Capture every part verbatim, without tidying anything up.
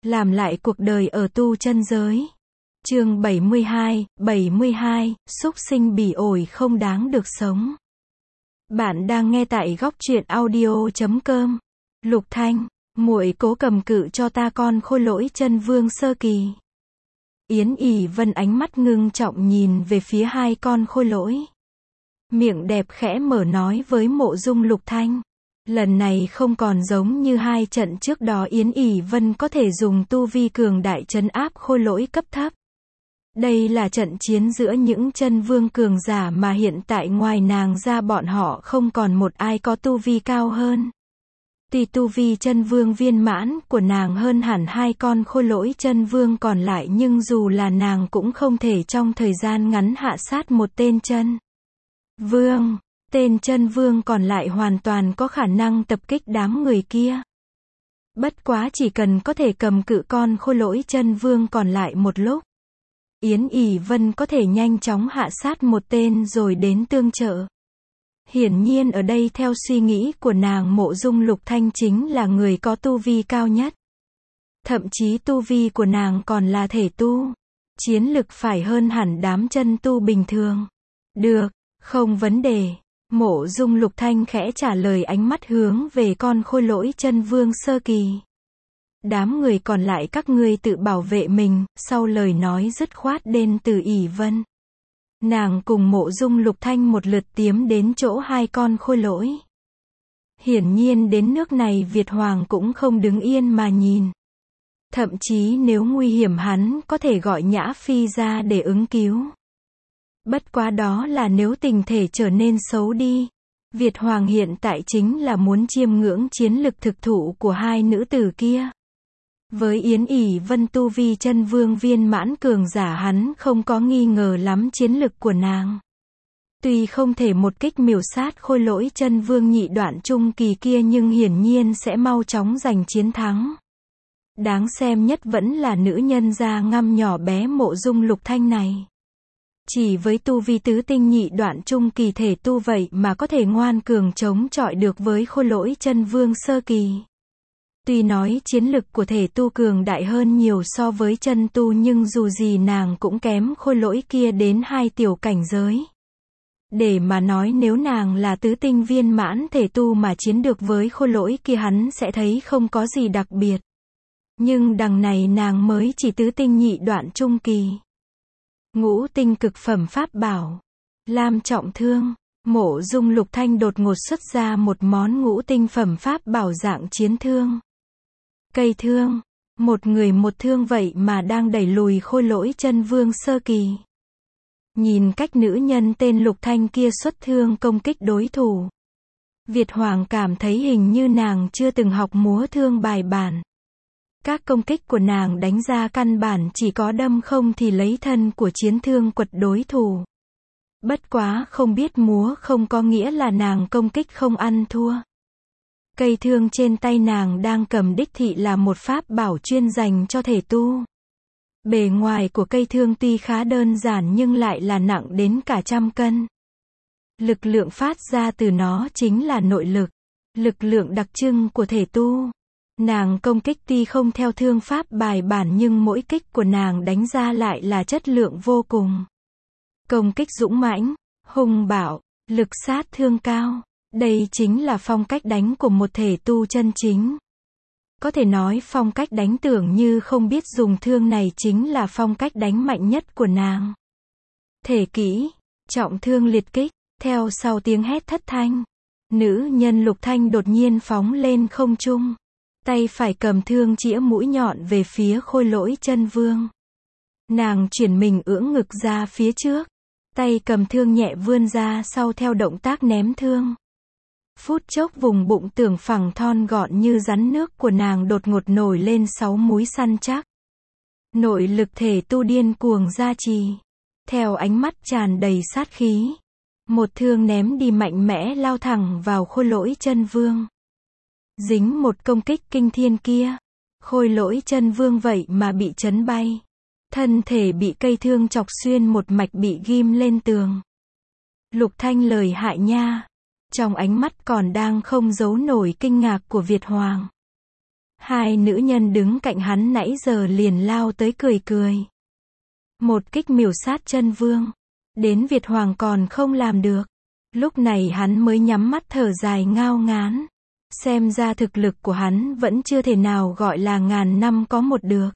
Làm lại cuộc đời ở tu chân giới. Chương bảy mươi hai, bảy mươi hai, súc sinh bỉ ổi không đáng được sống. Bạn đang nghe tại góc truyện audio chấm com. Lục Thanh, muội cố cầm cự cho ta con khôi lỗi chân vương sơ kỳ. Yến ỉ Vân ánh mắt ngưng trọng nhìn về phía hai con khôi lỗi. Miệng đẹp khẽ mở nói với Mộ Dung Lục Thanh. Lần này không còn giống như hai trận trước đó Yến ỉ Vân có thể dùng tu vi cường đại trấn áp khôi lỗi cấp thấp. Đây là trận chiến giữa những chân vương cường giả mà hiện tại ngoài nàng ra bọn họ không còn một ai có tu vi cao hơn. Tuy tu vi chân vương viên mãn của nàng hơn hẳn hai con khôi lỗi chân vương còn lại nhưng dù là nàng cũng không thể trong thời gian ngắn hạ sát một tên chân vương. Tên chân vương còn lại hoàn toàn có khả năng tập kích đám người kia. Bất quá chỉ cần có thể cầm cự con khôi lỗi chân vương còn lại một lúc, Yến ỉ Vân có thể nhanh chóng hạ sát một tên rồi đến tương trợ. Hiển nhiên ở đây theo suy nghĩ của nàng Mộ Dung Lục Thanh chính là người có tu vi cao nhất. Thậm chí tu vi của nàng còn là thể tu. Chiến lực phải hơn hẳn đám chân tu bình thường. Được, không vấn đề. Mộ Dung Lục Thanh khẽ trả lời ánh mắt hướng về con khôi lỗi chân vương sơ kỳ. Đám người còn lại các ngươi tự bảo vệ mình, sau lời nói dứt khoát đến từ ỉ Vân. Nàng cùng Mộ Dung Lục Thanh một lượt tiến đến chỗ hai con khôi lỗi. Hiển nhiên đến nước này Việt Hoàng cũng không đứng yên mà nhìn. Thậm chí nếu nguy hiểm hắn có thể gọi Nhã Phi ra để ứng cứu. Bất quá đó là nếu tình thể trở nên xấu đi. Việt Hoàng hiện tại chính là muốn chiêm ngưỡng chiến lực thực thụ của hai nữ tử kia. Với Yến ỉ Vân tu vi chân vương viên mãn cường giả hắn không có nghi ngờ lắm chiến lực của nàng. Tuy không thể một kích miểu sát khôi lỗi chân vương nhị đoạn trung kỳ kia nhưng hiển nhiên sẽ mau chóng giành chiến thắng. Đáng xem nhất vẫn là nữ nhân da ngăm nhỏ bé Mộ Dung Lục Thanh này. Chỉ với tu vi tứ tinh nhị đoạn trung kỳ thể tu vậy mà có thể ngoan cường chống chọi được với khôi lỗi chân vương sơ kỳ. Tuy nói chiến lực của thể tu cường đại hơn nhiều so với chân tu nhưng dù gì nàng cũng kém khôi lỗi kia đến hai tiểu cảnh giới. Để mà nói nếu nàng là tứ tinh viên mãn thể tu mà chiến được với khôi lỗi kia hắn sẽ thấy không có gì đặc biệt. Nhưng đằng này nàng mới chỉ tứ tinh nhị đoạn trung kỳ. Ngũ tinh cực phẩm pháp bảo. Lam trọng thương. Mộ Dung Lục Thanh đột ngột xuất ra một món ngũ tinh phẩm pháp bảo dạng chiến thương. Cây thương. Một người một thương vậy mà đang đẩy lùi khôi lỗi chân vương sơ kỳ. Nhìn cách nữ nhân tên Lục Thanh kia xuất thương công kích đối thủ. Việt Hoàng cảm thấy hình như nàng chưa từng học múa thương bài bản. Các công kích của nàng đánh ra căn bản chỉ có đâm không thì lấy thân của chiến thương quật đối thủ. Bất quá không biết múa không có nghĩa là nàng công kích không ăn thua. Cây thương trên tay nàng đang cầm đích thị là một pháp bảo chuyên dành cho thể tu. Bề ngoài của cây thương tuy khá đơn giản nhưng lại là nặng đến cả trăm cân. Lực lượng phát ra từ nó chính là nội lực, lực lượng đặc trưng của thể tu. Nàng công kích tuy không theo thương pháp bài bản nhưng mỗi kích của nàng đánh ra lại là chất lượng vô cùng. Công kích dũng mãnh, hung bạo, lực sát thương cao. Đây chính là phong cách đánh của một thể tu chân chính. Có thể nói phong cách đánh tưởng như không biết dùng thương này chính là phong cách đánh mạnh nhất của nàng. Thể kỹ, trọng thương liệt kích, theo sau tiếng hét thất thanh. Nữ nhân Lục Thanh đột nhiên phóng lên không trung. Tay phải cầm thương chĩa mũi nhọn về phía khôi lỗi chân vương. Nàng chuyển mình ưỡn ngực ra phía trước. Tay cầm thương nhẹ vươn ra sau theo động tác ném thương. Phút chốc vùng bụng tưởng phẳng thon gọn như rắn nước của nàng đột ngột nổi lên sáu múi săn chắc. Nội lực thể tu điên cuồng gia trì. Theo ánh mắt tràn đầy sát khí. Một thương ném đi mạnh mẽ lao thẳng vào khôi lỗi chân vương. Dính một công kích kinh thiên kia. Khôi lỗi chân vương vậy mà bị chấn bay. Thân thể bị cây thương chọc xuyên một mạch bị ghim lên tường. Lục Thanh lời hại nha. Trong ánh mắt còn đang không giấu nổi kinh ngạc của Việt Hoàng. Hai nữ nhân đứng cạnh hắn nãy giờ liền lao tới cười cười. Một kích miểu sát chân vương. Đến Việt Hoàng còn không làm được. Lúc này hắn mới nhắm mắt thở dài ngao ngán. Xem ra thực lực của hắn vẫn chưa thể nào gọi là ngàn năm có một được.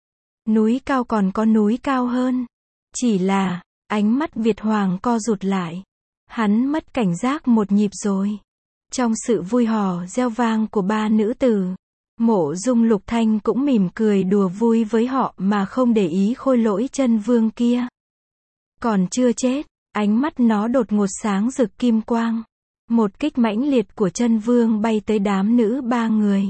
Núi cao còn có núi cao hơn. Chỉ là, ánh mắt Việt Hoàng co rụt lại. Hắn mất cảnh giác một nhịp rồi. Trong sự vui hò reo vang của ba nữ tử, Mộ Dung Lục Thanh cũng mỉm cười đùa vui với họ mà không để ý khôi lỗi chân vương kia. Còn chưa chết, ánh mắt nó đột ngột sáng rực kim quang. Một kích mãnh liệt của chân vương bay tới đám nữ ba người.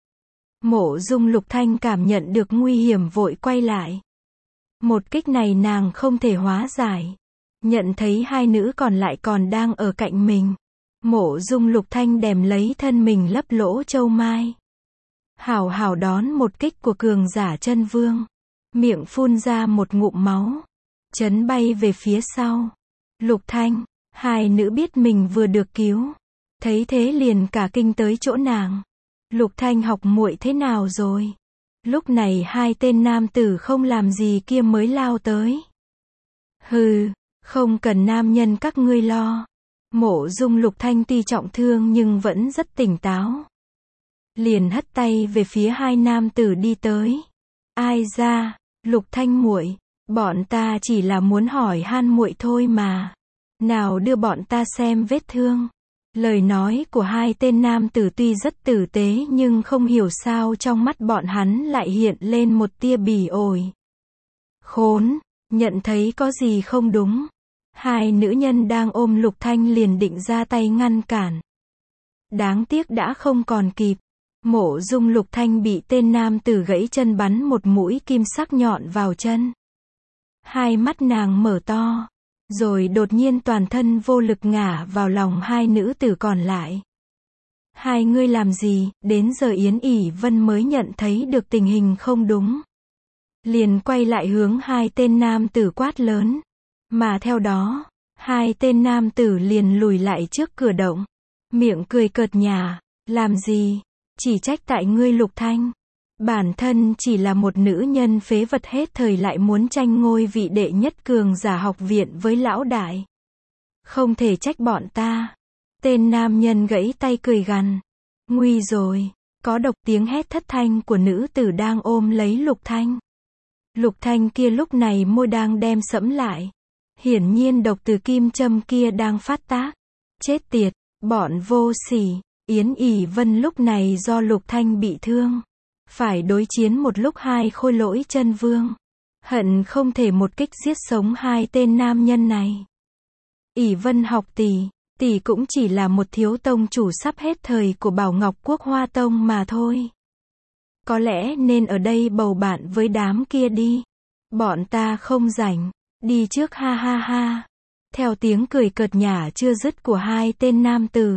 Mộ Dung Lục Thanh cảm nhận được nguy hiểm vội quay lại. Một kích này nàng không thể hóa giải. Nhận thấy hai nữ còn lại còn đang ở cạnh mình. Mộ Dung Lục Thanh đèm lấy thân mình lấp lỗ châu mai. Hảo hảo đón một kích của cường giả chân vương. Miệng phun ra một ngụm máu. Chấn bay về phía sau. Lục Thanh, hai nữ biết mình vừa được cứu. Thấy thế liền cả kinh tới chỗ nàng. Lục Thanh học muội thế nào rồi? Lúc này hai tên nam tử không làm gì kia mới lao tới. Hừ, không cần nam nhân các ngươi lo. Mộ Dung Lục Thanh tuy trọng thương nhưng vẫn rất tỉnh táo. Liền hất tay về phía hai nam tử đi tới. Ai ra, Lục Thanh muội, bọn ta chỉ là muốn hỏi han muội thôi mà. Nào đưa bọn ta xem vết thương. Lời nói của hai tên nam tử tuy rất tử tế nhưng không hiểu sao trong mắt bọn hắn lại hiện lên một tia bỉ ổi. Khốn, nhận thấy có gì không đúng. Hai nữ nhân đang ôm Lục Thanh liền định ra tay ngăn cản. Đáng tiếc đã không còn kịp. Mộ Dung Lục Thanh bị tên nam tử gãy chân bắn một mũi kim sắc nhọn vào chân. Hai mắt nàng mở to. Rồi đột nhiên toàn thân vô lực ngả vào lòng hai nữ tử còn lại. Hai ngươi làm gì? Đến giờ Yến ỉ Vân mới nhận thấy được tình hình không đúng. Liền quay lại hướng hai tên nam tử quát lớn. Mà theo đó, hai tên nam tử liền lùi lại trước cửa động. Miệng cười cợt nhả. Làm gì? Chỉ trách tại ngươi Lục Thanh. Bản thân chỉ là một nữ nhân phế vật hết thời lại muốn tranh ngôi vị đệ nhất cường giả học viện với lão đại. Không thể trách bọn ta. Tên nam nhân gãy tay cười gằn. Nguy rồi, có độc tiếng hét thất thanh của nữ tử đang ôm lấy Lục Thanh. Lục Thanh kia lúc này môi đang đem sẫm lại. Hiển nhiên độc từ kim châm kia đang phát tác. Chết tiệt, bọn vô sỉ. Yến ỉ Vân lúc này do Lục Thanh bị thương. Phải đối chiến một lúc hai khôi lỗi chân vương. Hận không thể một kích giết sống hai tên nam nhân này. ỉ Vân học tỷ, tỷ cũng chỉ là một thiếu tông chủ sắp hết thời của Bảo Ngọc Quốc Hoa Tông mà thôi. Có lẽ nên ở đây bầu bạn với đám kia đi. Bọn ta không rảnh, đi trước ha ha ha. Theo tiếng cười cợt nhả chưa dứt của hai tên nam tử.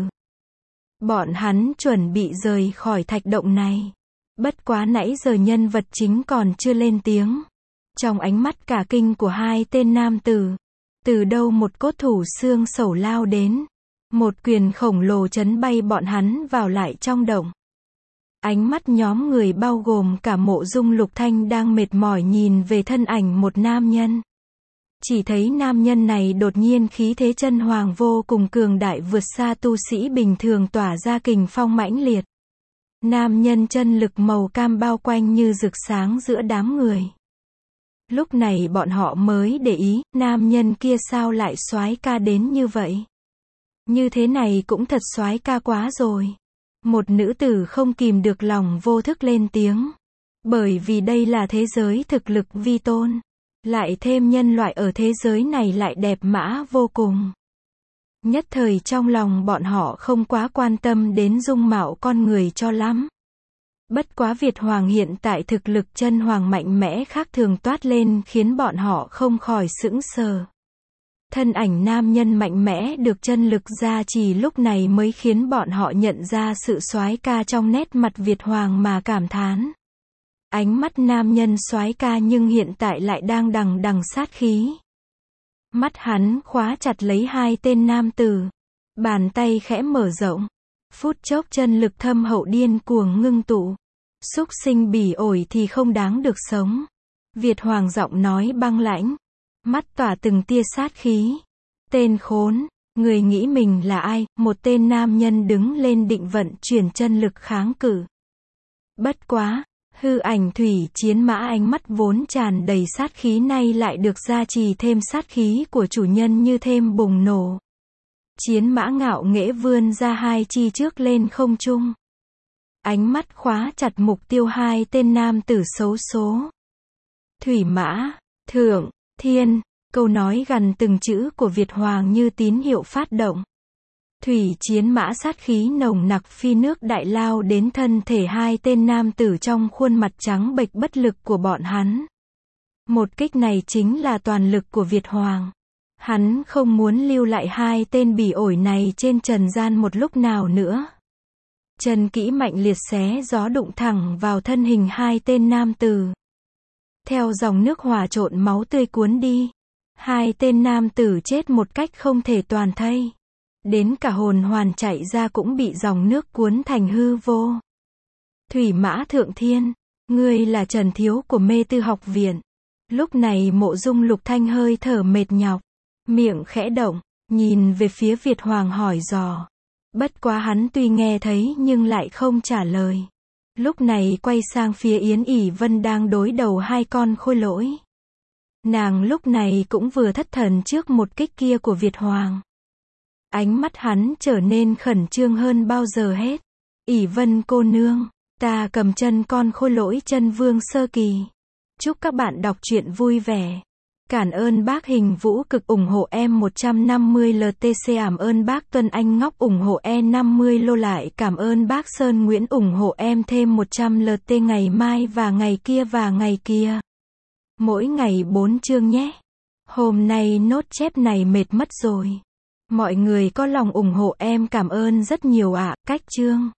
Bọn hắn chuẩn bị rời khỏi thạch động này. Bất quá nãy giờ nhân vật chính còn chưa lên tiếng. Trong ánh mắt cả kinh của hai tên nam tử, từ đâu một cốt thủ xương sẩu lao đến. Một quyền khổng lồ chấn bay bọn hắn vào lại trong động. Ánh mắt nhóm người bao gồm cả Mộ Dung Lục Thanh đang mệt mỏi nhìn về thân ảnh một nam nhân. Chỉ thấy nam nhân này đột nhiên khí thế chân hoàng vô cùng cường đại vượt xa tu sĩ bình thường tỏa ra kình phong mãnh liệt. Nam nhân chân lực màu cam bao quanh như rực sáng giữa đám người. Lúc này bọn họ mới để ý, nam nhân kia sao lại soái ca đến như vậy. Như thế này cũng thật soái ca quá rồi. Một nữ tử không kìm được lòng vô thức lên tiếng. Bởi vì đây là thế giới thực lực vi tôn. Lại thêm nhân loại ở thế giới này lại đẹp mã vô cùng. Nhất thời trong lòng bọn họ không quá quan tâm đến dung mạo con người cho lắm. Bất quá Việt Hoàng hiện tại thực lực chân hoàng mạnh mẽ khác thường toát lên khiến bọn họ không khỏi sững sờ. Thân ảnh nam nhân mạnh mẽ được chân lực gia trì lúc này mới khiến bọn họ nhận ra sự soái ca trong nét mặt Việt Hoàng mà cảm thán. Ánh mắt nam nhân soái ca nhưng hiện tại lại đang đằng đằng sát khí. Mắt hắn khóa chặt lấy hai tên nam tử. Bàn tay khẽ mở rộng. Phút chốc chân lực thâm hậu điên cuồng ngưng tụ. Súc sinh bỉ ổi thì không đáng được sống. Việt Hoàng giọng nói băng lãnh, mắt tỏa từng tia sát khí. Tên khốn, người nghĩ mình là ai? Một tên nam nhân đứng lên định vận chuyển chân lực kháng cự. Bất quá, hư ảnh thủy chiến mã ánh mắt vốn tràn đầy sát khí nay lại được gia trì thêm sát khí của chủ nhân như thêm bùng nổ. Chiến mã ngạo nghễ vươn ra hai chi trước lên không trung. Ánh mắt khóa chặt mục tiêu hai tên nam tử xấu số. Thủy mã, thượng, thiên, câu nói gần từng chữ của Việt Hoàng như tín hiệu phát động. Thủy chiến mã sát khí nồng nặc phi nước đại lao đến thân thể hai tên nam tử trong khuôn mặt trắng bệch bất lực của bọn hắn. Một kích này chính là toàn lực của Việt Hoàng. Hắn không muốn lưu lại hai tên bỉ ổi này trên trần gian một lúc nào nữa. Chân kỹ mạnh liệt xé gió đụng thẳng vào thân hình hai tên nam tử. Theo dòng nước hòa trộn máu tươi cuốn đi, hai tên nam tử chết một cách không thể toàn thây. Đến cả hồn hoàn chạy ra cũng bị dòng nước cuốn thành hư vô. Thủy mã thượng thiên, ngươi là Trần Thiếu của Mê Tư học viện. Lúc này Mộ Dung Lục Thanh hơi thở mệt nhọc, miệng khẽ động, nhìn về phía Việt Hoàng hỏi dò. Bất quá hắn tuy nghe thấy nhưng lại không trả lời. Lúc này quay sang phía Yến ỉ Vân đang đối đầu hai con khôi lỗi. Nàng lúc này cũng vừa thất thần trước một kích kia của Việt Hoàng. Ánh mắt hắn trở nên khẩn trương hơn bao giờ hết. ỉ Vân cô nương, ta cầm chân con khôi lỗi chân vương sơ kỳ. Chúc các bạn đọc truyện vui vẻ. Cảm ơn bác Hình Vũ Cực ủng hộ em một trăm năm mươi lờ tê xê. Cảm ơn bác Tuân Anh Ngọc ủng hộ em năm mươi lô lại. Cảm ơn bác Sơn Nguyễn ủng hộ em thêm một trăm lờ tê ngày mai và ngày kia và ngày kia. Mỗi ngày bốn chương nhé. Hôm nay nốt chép này mệt mất rồi. Mọi người có lòng ủng hộ em cảm ơn rất nhiều ạ. Cách chương.